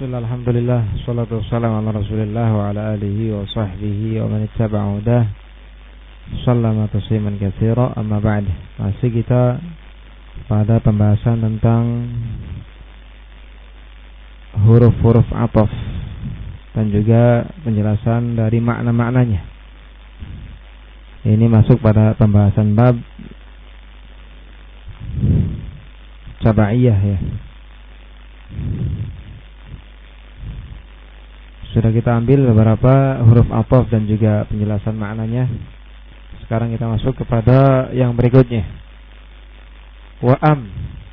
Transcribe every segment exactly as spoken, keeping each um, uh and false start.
Bismillah, alhamdulillah, salatu wassalamu ala rasulillah wa ala alihi wa sahbihi wa man ittaba'a hudah sallama tasliman katsira, amma ba'd. Masih kita pada pembahasan tentang huruf-huruf ataf dan juga penjelasan dari makna-maknanya. Ini masuk pada pembahasan bab tabaiyah ya. Sudah kita ambil beberapa huruf ataf dan juga penjelasan maknanya. Sekarang kita masuk kepada yang berikutnya. Wa am.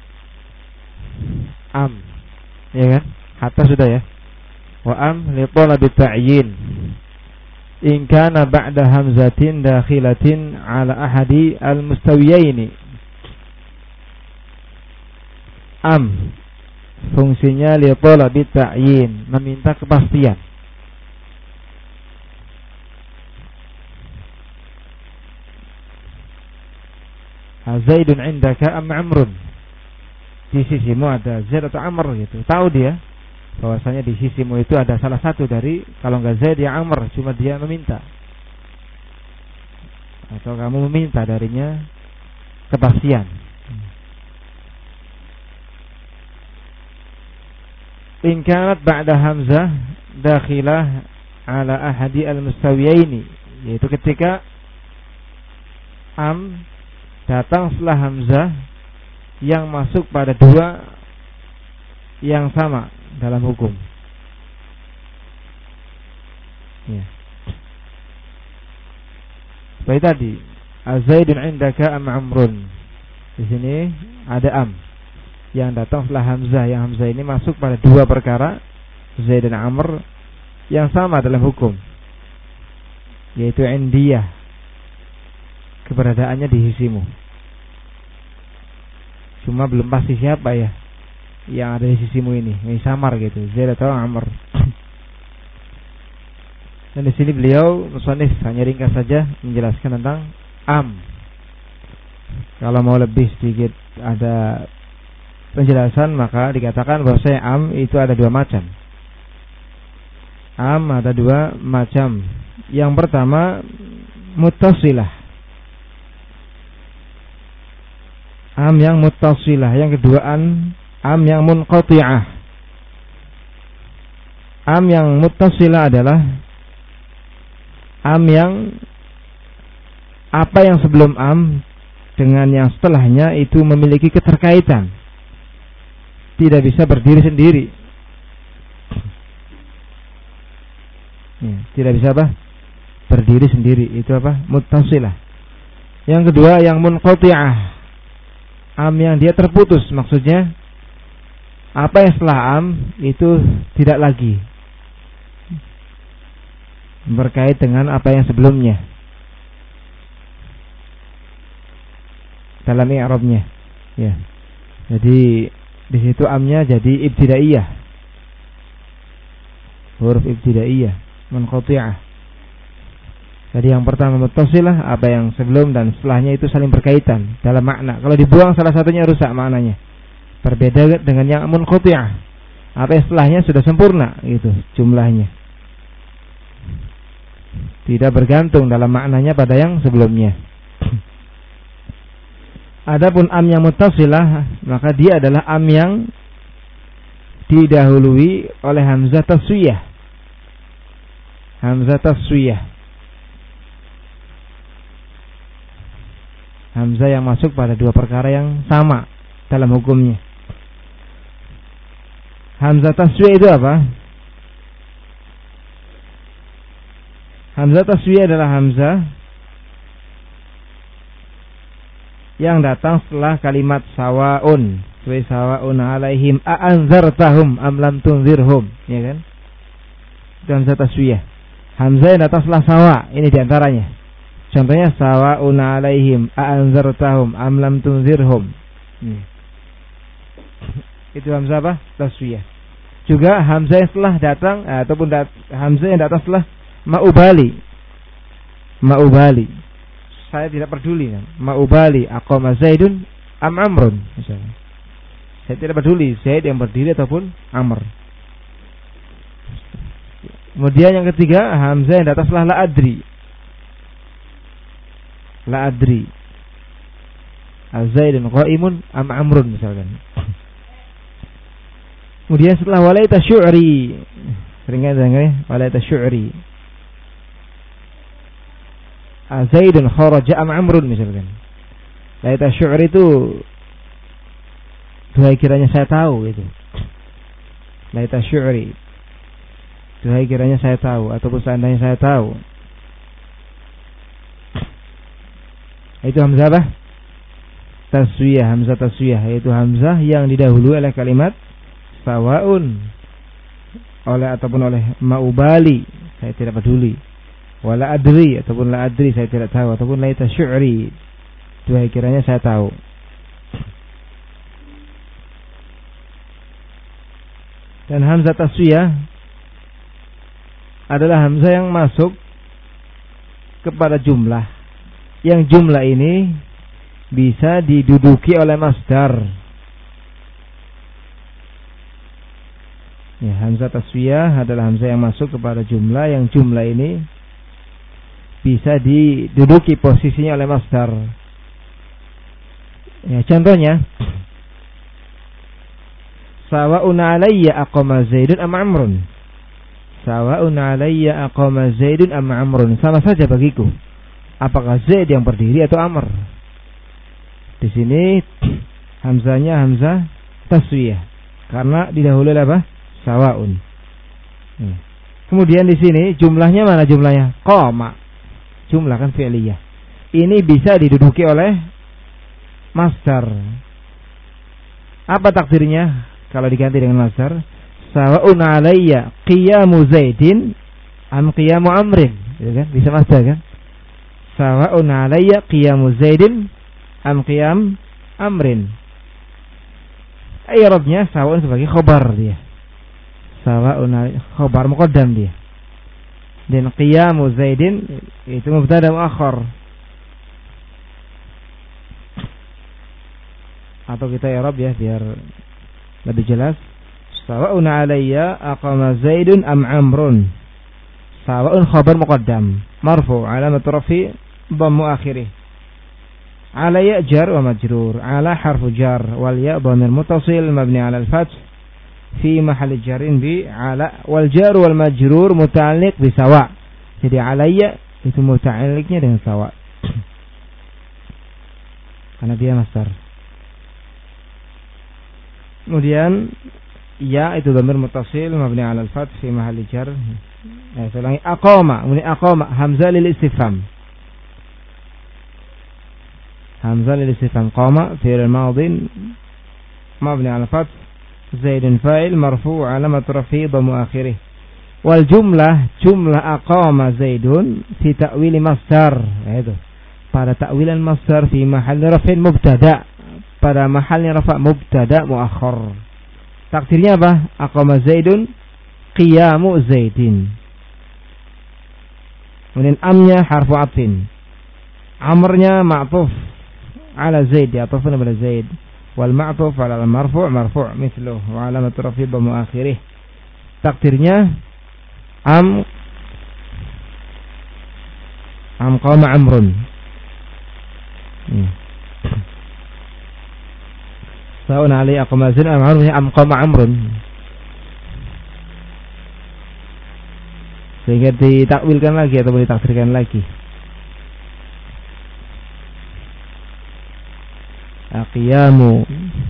Am. Ya kan? Hatta sudah ya. Wa am li talabi ta'yin. In kana ba'da hamzatin dakhilatin ala ahadi al-mustawiyaini. Am. Fungsinya li talabi ta'yin, meminta kepastian. Zaidun indaka am Amrun. Di sisimu ada Zaid atau Amr gitu. Tahu dia bahwasanya di sisimu itu ada salah satu dari, kalau enggak Zaid ya Amr, cuma dia meminta. Atau kamu meminta darinya kepastian. In kanat ba'da hamzah dakhilah ala ahadi al-mustawiyaini, yaitu ketika am datang setelah hamzah yang masuk pada dua yang sama dalam hukum. Ya. Seperti tadi, Zaidun indaka am Amrun. Di sini ada am yang datang setelah hamzah, yang hamzah ini masuk pada dua perkara, Zaid dan Amr, yang sama dalam hukum, yaitu indiyah, keberadaannya di sisimu. Cuma belum pasti siapa ya yang ada di sisimu ini, ini samar gitu, Zaid atau Amr. Dan di sini beliau musannif hanya ringkas saja menjelaskan tentang am. Kalau mau lebih sedikit ada penjelasan, maka dikatakan bahwa saya am itu ada dua macam. Am ada dua macam. Yang pertama muttasilah, am yang muttasilah. Yang kedua an, am yang munqati'ah. Am yang muttasilah adalah am yang apa yang sebelum am dengan yang setelahnya itu memiliki keterkaitan, tidak bisa berdiri sendiri. Ya, tidak bisa apa? Berdiri sendiri. Itu apa? Muttasilah. Yang kedua yang munqati'ah, am yang dia terputus, maksudnya apa yang setelah am itu tidak lagi berkait dengan apa yang sebelumnya dalam i'rabnya. Ya. Jadi di situ amnya jadi ibtidaiyah, huruf ibtidaiyah, munqati'ah. Jadi yang pertama muttasilah, apa yang sebelum dan setelahnya itu saling berkaitan dalam makna. Kalau dibuang salah satunya rusak maknanya. Berbeda dengan yang munqati'ah, apa yang setelahnya sudah sempurna gitu jumlahnya, tidak bergantung dalam maknanya pada yang sebelumnya. Adapun am yang muttasilah, maka dia adalah am yang didahului oleh hamzah taswiyah. Hamzah taswiyah, hamzah yang masuk pada dua perkara yang sama dalam hukumnya. Hamzah taswiyah itu apa? Hamzah taswiyah adalah hamzah yang datang setelah kalimat sawaun, wa sawaun alaihim a anzartahum am lam tunzirhum, ya kan? Itu hamzah taswiyah. Hamzah yang datang setelah sawa, ini diantaranya. Contohnya sawaun alaihim a anzartahum am lam tunzirhum. Hmm. Itu hamzah apa? Taswiyah. Juga hamzah yang setelah datang ataupun dat, hamzah yang datang setelah ma'ubali. Ma'ubali. Saya tidak peduli kan. Ma'ubali aqama Zaidun am Amrun misalnya. Saya tidak peduli Zaid yang berdiri ataupun Amr. Kemudian yang ketiga, hamzah yang di atas setelah la adri. La adri. Zaidun qaimun am amrun misalkan. Kemudian setelah walaita syu'ri. Sering kan dengar ya? Walaita syu'ri. Zaidun kharaja am amrun misalkan. Walaita syu'ri itu duhai kiranya saya tahu itu. Walaita syu'ri. Duhai kiranya saya tahu ataupun seandainya saya tahu. Itu hamzah apa? Taswiyah, hamzah taswiyah, yaitu hamzah yang didahului oleh kalimat sawaun, oleh ataupun oleh maubali, saya tidak peduli, wala adri ataupun la adri, saya tidak tahu, ataupun laita syu'ri, duhai kiranya saya tahu. Dan hamzah taswiyah adalah hamzah yang masuk kepada jumlah, yang jumlah ini bisa diduduki oleh masdar. Ya, hamzah taswiyah adalah hamzah yang masuk kepada jumlah, yang jumlah ini bisa diduduki posisinya oleh masdar. Ya, contohnya sawa'un 'alayya aqama Zaidun am Amrun. Sawa'un 'alayya aqama Zaidun am Amrun. Sama saja bagiku apakah Zaid yang berdiri atau Amr. Di sini hamzahnya hamzah taswiyah karena didahului apa? Sawa'un. Hmm. Kemudian di sini jumlahnya mana jumlahnya? Qama. Jumlah kan fi'liyah. Ini bisa diduduki oleh masdar. Apa takdirnya kalau diganti dengan masdar? Sawa'un 'alayya qiyamu Zaidin am qiyamu Amrin. Ya kan? Bisa masdar kan? Sawa'un 'alayya qiyamu Zaidin am qiyam amrin. I'rabnya sawa'un sebagai khobar dia. Sawa'un khobar muqaddam dia. Dan qiyamu Zaidin itu mubtada muakhar. Atau kita i'rab ya biar lebih jelas. Sawa'un 'alayya aqama Zaidun am Amrun. Sawa'un khobar muqaddam marfu' alamat rafi' dhammu akhirih. Ala ya jar wa majrur. Ala harfu jar wal ya dhamir muttasil mabni ala al-fath fi mahall jarin bi ala, wal jar wal majrur muta'alliq bi sawa. Jadi alayya itu muta'alliqnya dengan sawa. Karena dia masdar. Kemudian ya itu dhamir muttasil mabni ala al-fath fi mahall jar. Ya, saya ulangi aqama, kemudian aqama hamzah lil istifham. Hamzah lil istifham qama fi'il madhi mabni 'ala fath Zaidun fa'il marfu' 'alamat rafi' dhammu akhirih. Wal jumlah jumlah aqama Zaidun fi ta'wil masdar, yaitu pada ta'wilan masdar fi mahall raf'in mubtada, pada mahalnya rafa' mubtada muakhar. Takdirnya apa? Aqama Zaidun qiyamu Zaidin. Kemudian amnya harfu atfin, amrnya ma'tuf ala Zaid, atafun pada Zaid, wal ma'tuf ala al-marfu' marfu' mithluh wa alamat rafi' dhammu akhirih. Takdirnya am am qama amrun. Sa'un 'alai aqama Zaid am amrun am qama amrun. Sehingga ditakwilkan lagi atau ditakdirkan lagi. Qiyamu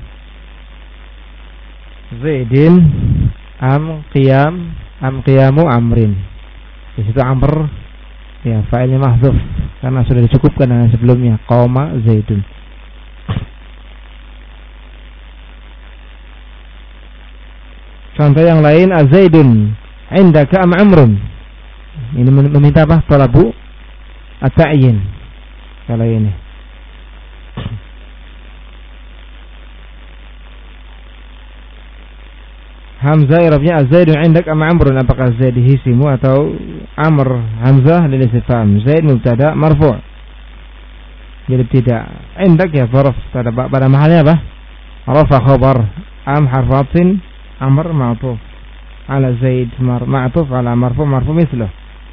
Zaidin am qiyam am qiyamu Amrin. Di situ Amr ya fa'ilnya mahdzuf karena sudah dicukupkan dengan sebelumnya qama Zaidun. Contoh yang lain azaidun indaka am Amrun. Ini meminta apa? Talabu at-ta'yin. Kalau ini Hamzah i'rabnya az-Zaidun 'indak am Amrun, apakah Zaid hisimu atau Amr? Hamzah lil istifham, Zaid mubtada marfu'. Jadi tidak. 'Indak ya zarf pada pada mahalnya apa? Rafa khabar, am harfu atfin, Amr ma'tuf. ala Zaid ma'tuf ala marfu marfu mithluh.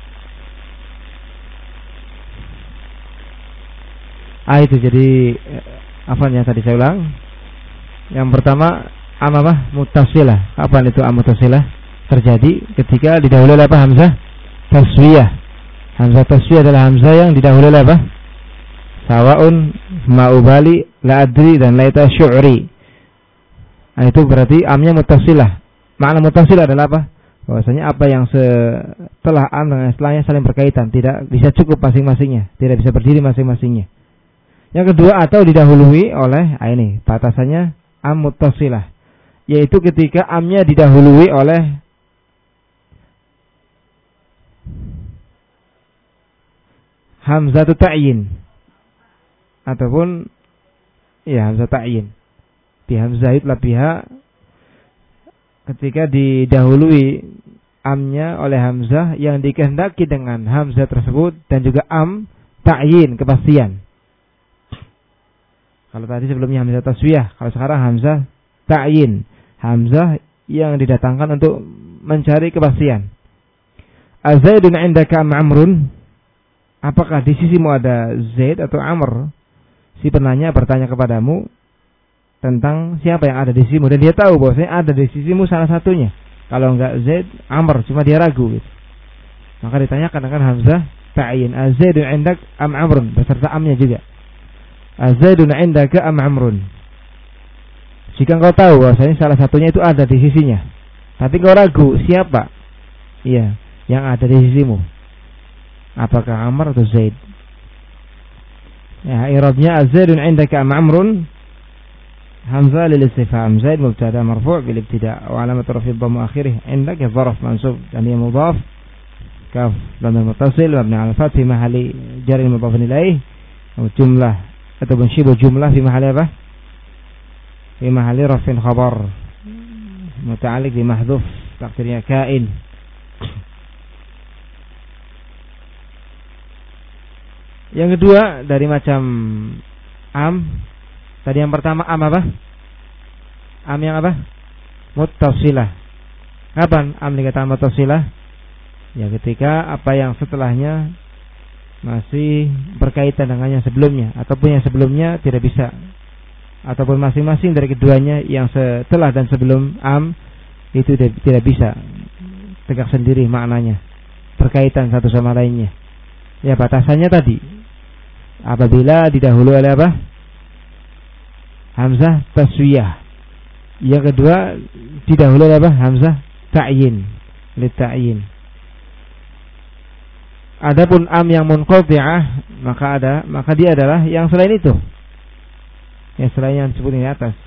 Ah itu jadi apa yang tadi saya ulang. Yang pertama am apa? Muttasilah. Kapan itu am muttasilah? Terjadi ketika didahului oleh apa? Hamzah taswiyah. Hamzah taswiyah adalah hamzah yang didahului oleh apa? Sawaun, ma'ubali, la adri dan laita syu'ri. Nah, itu berarti amnya muttasilah. Makna muttasilah adalah apa? Bahwasanya apa yang setelah am dengan setelahnya saling berkaitan, tidak bisa cukup masing-masingnya, tidak bisa berdiri masing-masingnya. Yang kedua atau didahului oleh ah ini batasannya am muttasilah, yaitu ketika amnya didahului oleh hamzatu ta'yin ataupun ya hamzah ta'yin. Bi hamzah itla biha ketika didahului amnya oleh hamzah yang dikehendaki dengan hamzah tersebut dan juga am ta'yin kepastian. Kalau tadi sebelumnya hamzah taswiyah, kalau sekarang hamzah ta'yin, hamzah yang didatangkan untuk mencari kepastian. Azaidun 'indaka am amrun? Apakah di sisimu ada Zaid atau Amr? Si penanya bertanya kepadamu tentang siapa yang ada di sisimu, dan dia tahu bahwasanya ada di sisimu salah satunya. Kalau enggak Zaid, Amr, cuma dia ragu gitu. Maka ditanyakan dengan hamzah ta'yin, Azaidun 'indak am amrun, beserta amnya juga. Azaidun 'indaka am amrun. Jika engkau tahu bahwasanya salah satunya itu ada di sisinya, tapi engkau ragu siapa? Iya, yang ada di sisimu. Apakah Amr atau Zaid? Ya, i'rabnya Azaidun 'indaka am amrun. Hamzah lil istifham, Zaid mubtada marfu' bil ibtida' wa alamat raf'i dhamma akhirih 'indaka zarf mansub dan ia mudhaf kaf lam muttasil mabni 'ala fath fi mahalli jar mudhaf ilaih jumlah ataupun syibu jumlah fi mahalli apa? Fi mahalli raf'in khabar muta'alliq bi mahdhuf taqdirnya kain. Yang kedua dari macam am, tadi yang pertama am apa? Am yang apa? Muttasilah. Kapan am dikatakan muttasilah? Ya ketika apa yang setelahnya masih berkaitan dengan yang sebelumnya, ataupun yang sebelumnya tidak bisa, ataupun masing-masing dari keduanya yang setelah dan sebelum am itu tidak bisa tegak sendiri maknanya, berkaitan satu sama lainnya. Ya batasannya tadi apabila didahului oleh apa? Hamzah taswiyah. Yang kedua didahului oleh apa? Hamzah ta'yin, li ta'yin. Adapun am yang munqati'ah, maka ada, maka dia adalah yang selain itu. Yang selain yang disebut di atas.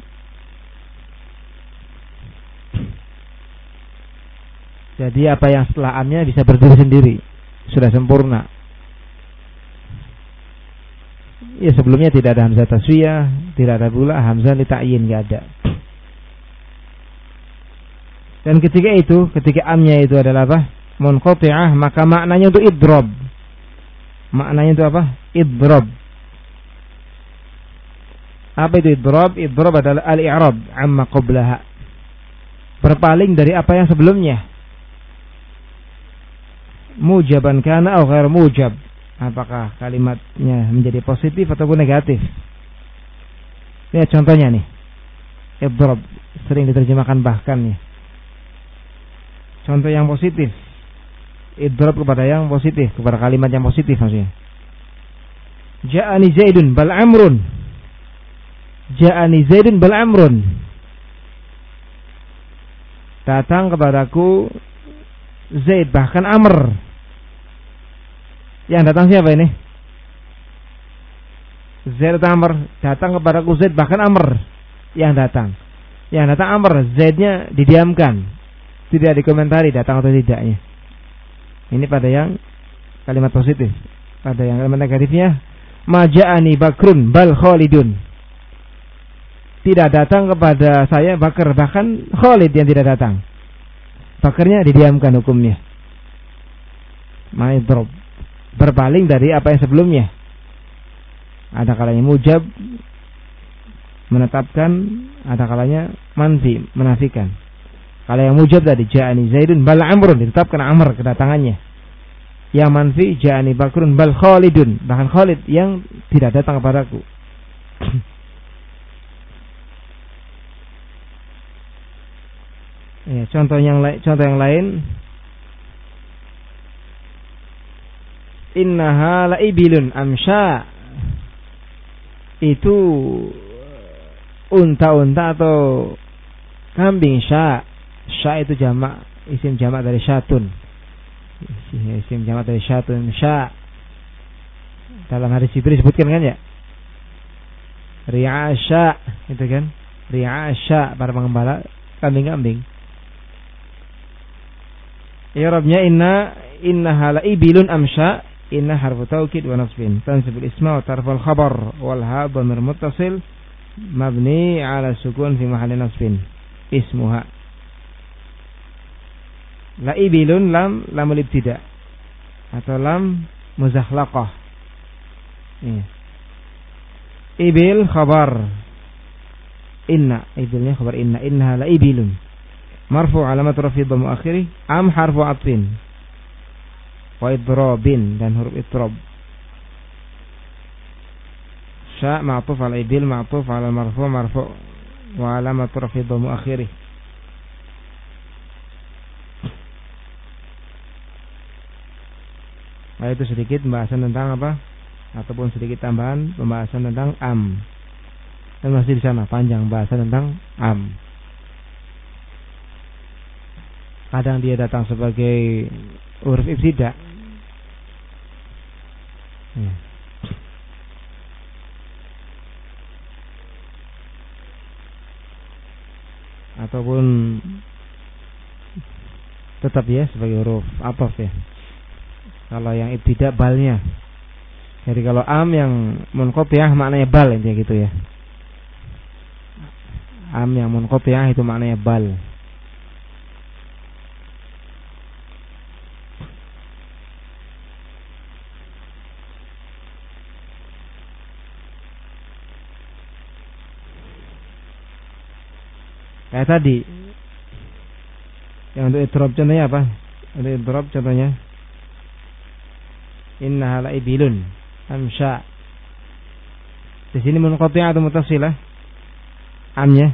Jadi apa yang setelah amnya bisa berdiri sendiri, sudah sempurna. Ya sebelumnya tidak ada hamzah taswiyah, tidak ada pula hamzah li ta'yin, enggak ada. Dan ketika itu, ketika amnya itu adalah apa? Munqati'ah, maka maknanya itu idrob. Maknanya itu apa? Idrob. Apa itu idrob? Idrob adalah al-i'rab amma qablaha, berpaling dari apa yang sebelumnya. Mujaban kana atau ghair mujab, apakah kalimatnya menjadi positif ataupun negatif. Lihat contohnya nih. Idrob sering diterjemahkan bahkan ya. Contoh yang positif, idrob kepada yang positif, kepada kalimat yang positif maksudnya. Ja'ani Zaidun bal Amrun. Ja'ani Zaidun bal Amrun. Datang kepadaku Zaid bahkan Amr. Yang datang siapa ini? Zaid atau Amr? Datang kepadaku Zaid bahkan Amr. Yang datang. Yang datang Amr, Zaidnya didiamkan, tidak dikomentari datang atau tidaknya. Ini pada yang kalimat positif. Pada yang kalimat negatifnya, maja'ani Bakrun bal Khalidun. Tidak datang kepada saya Bakar, bahkan Khalid yang tidak datang. Bakarnya didiamkan hukumnya. Ma'idrob, berpaling dari apa yang sebelumnya. Ada kalanya mujab, menetapkan, ada kalanya manfi, menafikan. Kalau yang mujab tadi ja'ani Zaidun bal Amrun, ditetapkan Amr kedatangannya. Yang manfi ja'ani Bakrun bal Khalidun, bahkan Khalid yang tidak datang kepadaku. Ya, contoh yang lain, contoh yang lain, innaha laibilun amsha, itu unta-unta atau kambing sya. Sya itu jamak, isim jamak dari syatun. Isim jamak dari syatun, sya. Dalam hadis Jibril disebutkan kan ya? Ri'asya, itu kan? Ri'asya, para pengembala kambing-kambing. I'rabnya inna innaha laibilun amsha, inna harfu taukid wa nasbin, tansibul isma wa tarful khabar, wal ha dhamir muttasil mabni ala sukun fi mahalli nasbin, ismuha. Laibilun lam lamul ibtida atau lam muzakhlaqah. Ya. Ibil khabar inna, ibilnya khabar inna, innaha laibilun. Marfu alamat rafi dhamma akhiri, am harfu atfin wa idrabin, dan huruf idrab. Sya ma'tuf ala ibil, ma'tuf ala marfu, marfu wa alamat rafi dhamma akhiri. Nah, itu sedikit pembahasan tentang apa, ataupun sedikit tambahan pembahasan tentang am. Dan masih di sana panjang pembahasan tentang am. Kadang dia datang sebagai huruf ibtida. Ya. Ataupun tetap ya sebagai huruf ataf ya. Kalau yang ibtida balnya. Jadi kalau am yang munqatiyah maknanya bal, intinya gitu ya. Am yang munqatiyah itu maknanya bal. Kayak tadi yang untuk idrob contohnya apa? Untuk idrob contohnya innaha laibilun amsha. Di sini munqati'ah atau muttasilah amnya?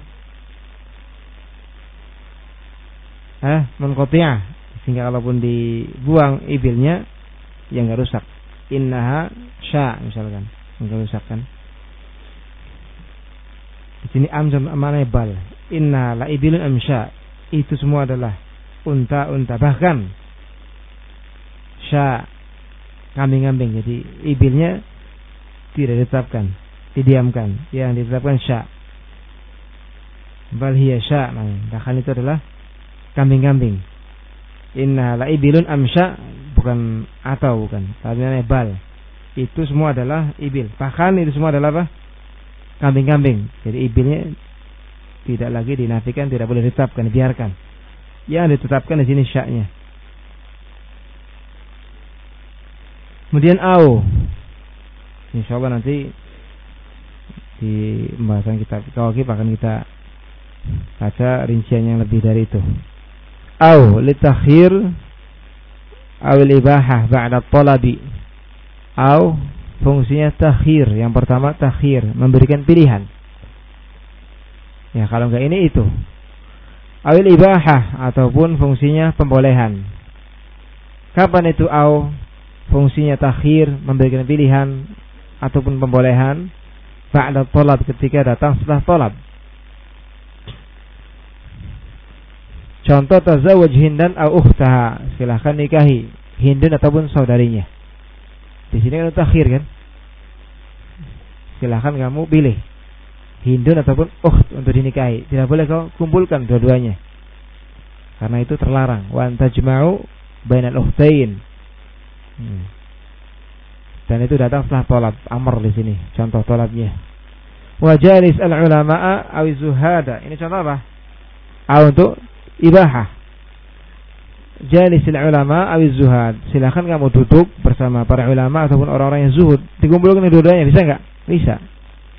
Hah, munqati'ah. Sehingga kalaupun dibuang ibilnya yang enggak rusak. Innaha sya misalkan, enggak rusak kan? Di sini am mana bal. Inna laibilun amsha, itu semua adalah unta-unta, bahkan sya kambing-kambing. Jadi ibilnya tidak ditetapkan, didiamkan, yang ditetapkan sya. Bal hiya sya, bahkan itu adalah kambing-kambing. Inna laibilun amsha, bukan atau bukan, tapi namanya bal. Itu semua adalah ibil, bahkan itu semua adalah apa? Kambing-kambing. Jadi ibilnya tidak lagi dinafikan, tidak boleh ditetapkan, biarkan. Yang ditetapkan di sini sya'nya. Kemudian au. Insyaallah nanti di pembahasan kitab Kawakib akan kita baca rincian yang lebih dari itu. Au litakhir awil ibahah ba'da talabi. Au fungsinya takhir. Yang pertama takhir, memberikan pilihan. Ya, kalau enggak ini itu. Awil ibahah, ataupun fungsinya pembolehan. Kapan itu au? Fungsinya takhir, memberikan pilihan ataupun pembolehan. Ba'da talab, ketika datang setelah talab. Contoh tazawwaj Hindan au ukhtaha, silakan nikahi Hindun ataupun saudarinya. Di sini kan takhir kan? Silakan kamu pilih Hindun ataupun ukht untuk dinikahi. Tidak boleh kau kumpulkan dua-duanya, karena itu terlarang. Wa antajma'u bainal ukhtain. Hmm. Dan itu datang setelah tolab, amr di sini. Contoh tolabnya. Wa jalis al-ulama'a aw zuhada. Ini contoh apa? A untuk ibahah. Jalis al-ulama aw zuhad. Silakan kamu duduk bersama para ulama ataupun orang-orang yang zuhud. Dikumpulkan dua-duanya, bisa enggak? Bisa.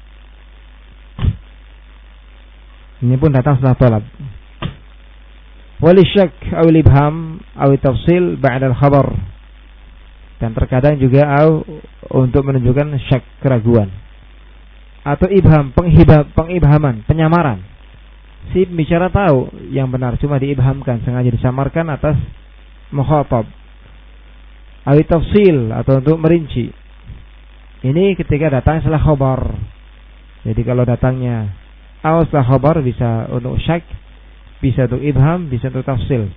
Ini pun datang setelah tolab. Walisyak aw ibham aw tafsil ba'da al-khabar. Dan terkadang juga au untuk menunjukkan syak, keraguan. Atau ibham, penghibam, pengibhaman, penyamaran. Si bicara tahu yang benar, cuma diibhamkan, sengaja disamarkan atas mukhatab. Aw tafsil, atau untuk merinci. Ini ketika datang setelah khabar. Jadi kalau datangnya aw setelah khabar bisa untuk syak, bisa untuk ibham, bisa untuk tafsil.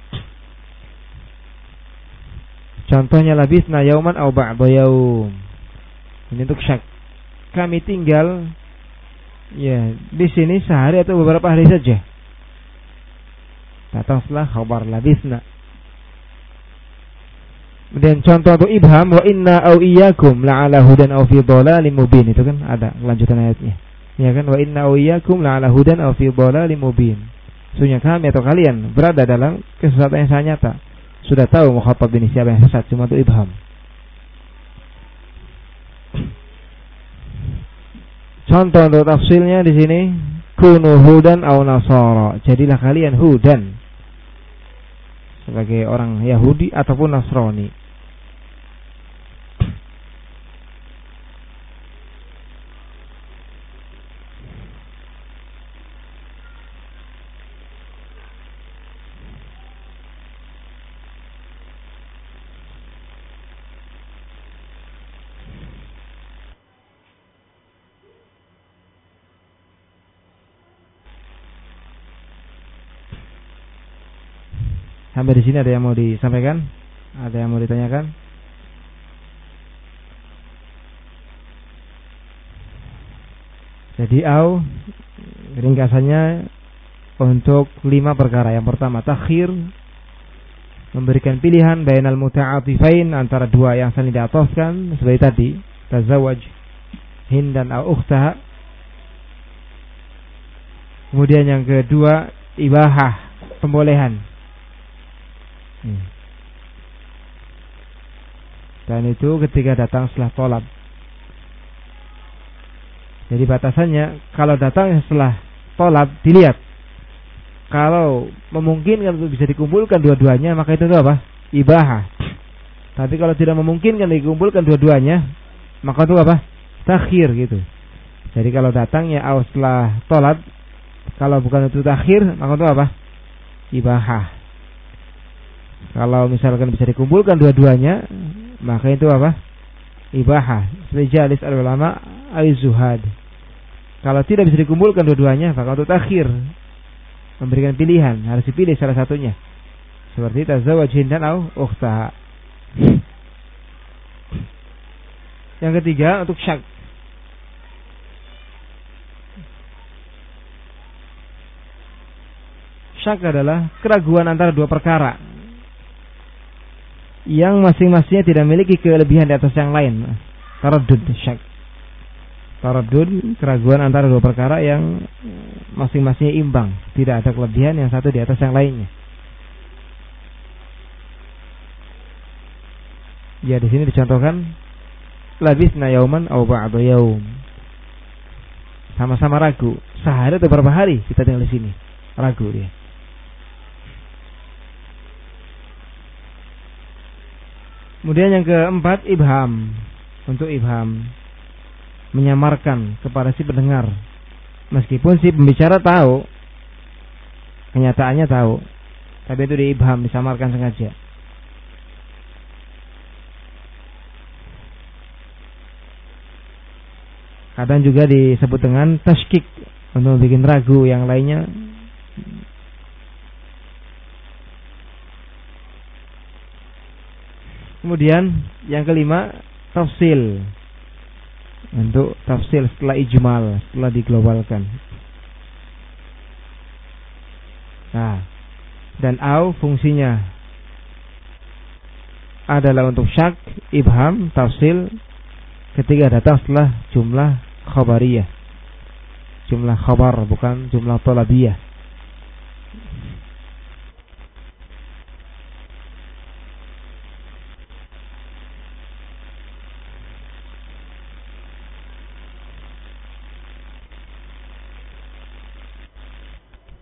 Contohnya labisna yauman aw ba'da yaum. Ini untuk syak. Kami tinggal ya di sini sehari atau beberapa hari saja. Datang setelah khabar labisna. Kemudian contoh untuk ibham, wa inna aw iyyakum la'ala hudan aw fi dhalalim mubin. Itu kan ada kelanjutan ayatnya. Ya kan, wa inna aw iyyakum la'ala hudan aw fi dhalalim mubin. Sesungguhnya kami atau kalian berada dalam kesesatan yang sangat nyata. Sudah tahu mukhatab ini siapa yang sesat, cuma untuk ibham. Contoh untuk tafsilnya di sini, kunu hudan aw nasara. Jadilah kalian hudan, sebagai orang Yahudi ataupun Nasrani. Sampai di sini ada yang mau disampaikan? Ada yang mau ditanyakan? Jadi au ringkasannya untuk lima perkara. Yang pertama takhir, memberikan pilihan bainal muta'atifain, antara dua yang saling diatofkan seperti tadi, tazawwaj Hindan au ukhtaha. Kemudian yang kedua ibahah, pembolehan. Hmm. Dan itu ketika datang setelah tolab. Jadi batasannya kalau datang setelah tolab dilihat. Kalau memungkinkan untuk bisa dikumpulkan dua-duanya, maka itu apa? Ibahah. Tapi kalau tidak memungkinkan dikumpulkan dua-duanya, maka itu apa? Takhir gitu. Jadi kalau datangnya aw setelah tolab, kalau bukan itu takhir, maka itu apa? Ibahah. Kalau misalkan bisa dikumpulkan dua-duanya, maka itu apa? Ibahah. Seperti jalis al-ulama al-zuhad. Kalau tidak bisa dikumpulkan dua-duanya, maka untuk takhir, memberikan pilihan, harus dipilih salah satunya. Seperti tazawwaj Hindan au ukhtaha. Yang ketiga untuk syak. Syak adalah keraguan antara dua perkara yang masing-masingnya tidak memiliki kelebihan di atas yang lain. Taraddud, syak. Taraddud, keraguan antara dua perkara yang masing-masingnya imbang, tidak ada kelebihan yang satu di atas yang lainnya. Ya, di sini dicontohkan labisna yauman aw ba'da yaum. Sama-sama ragu, sehari atau beberapa hari kita tinggal di sini. Ragu dia. Kemudian yang keempat ibham. Untuk ibham, menyamarkan kepada si pendengar, meskipun si pembicara tahu, kenyataannya tahu, tapi itu diibham, disamarkan sengaja. Kadang juga disebut dengan tashkik, untuk bikin ragu yang lainnya. Kemudian yang kelima tafsil, untuk tafsil setelah ijmal, setelah diglobalkan. Nah, dan au fungsinya adalah untuk syak, ibham, tafsil ketika datang setelah jumlah khabariyah, jumlah khabar, bukan jumlah tolabiyah.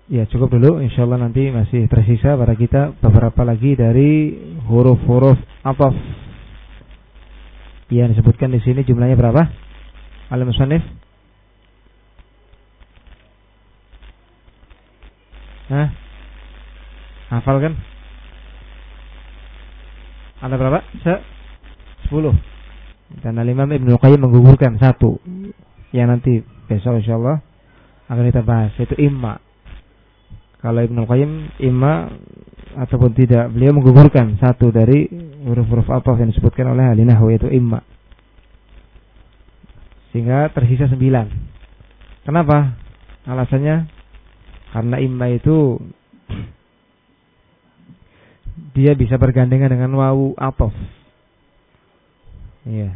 Ya cukup dulu, insyaallah nanti masih tersisa pada kita beberapa lagi dari huruf-huruf athaf yang disebutkan di sini. Jumlahnya berapa? Al-musannif? Hah? Hafal kan? Ada berapa? Se sepuluh. Dan Al-Imam Ibnu Qayyim menggugurkan satu yang nanti besok insyaallah akan kita bahas, yaitu imma. Kalau Ibnu Qayyim imma ataupun tidak, beliau menggugurkan satu dari huruf-huruf athaf yang disebutkan oleh ahli nahwu, yaitu imma. Sehingga tersisa sembilan. Kenapa? Alasannya karena imma itu dia bisa bergandengan dengan wawu athaf. Iya.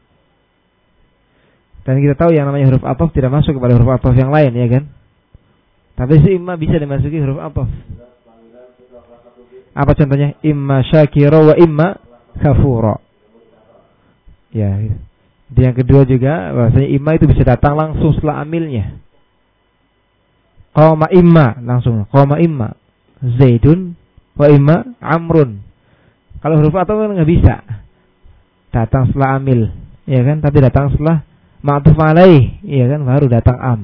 Dan kita tahu yang namanya huruf athaf tidak masuk kepada huruf athaf yang lain, ya kan? Tapi si imma bisa dimasuki huruf athaf. Apa contohnya? Imma syakira wa imma kafura. Ya. Yang kedua juga bahasanya imma itu bisa datang langsung setelah amilnya. Qama imma langsung. Qama imma Zaidun wa imma Amrun. Kalau huruf athaf kan nggak bisa datang setelah amil, ya kan? Tapi datang setelah ma'tuf alaih, ya kan? Baru datang am.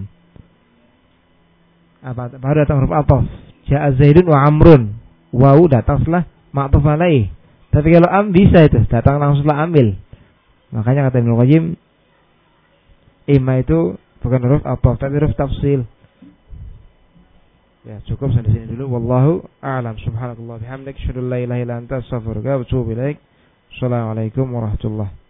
Apa? Baru datang huruf athaf. Ja'a Zaidun wa Amrun. Wawu datang setelah ma'tuf alaih. Tapi kalau am bisa itu datang langsung setelah amil. Makanya kata Ibnu Qayyim, imma itu bukan huruf athaf tapi huruf tafsil. Ya, cukup sampai sini dulu. Wallahu a'lam. Subhanakallah bihamdik, asyhadu an la ilaha illa anta, astaghfiruka wa atubu ilaik. Assalamualaikum warahmatullahi wabarakatuh.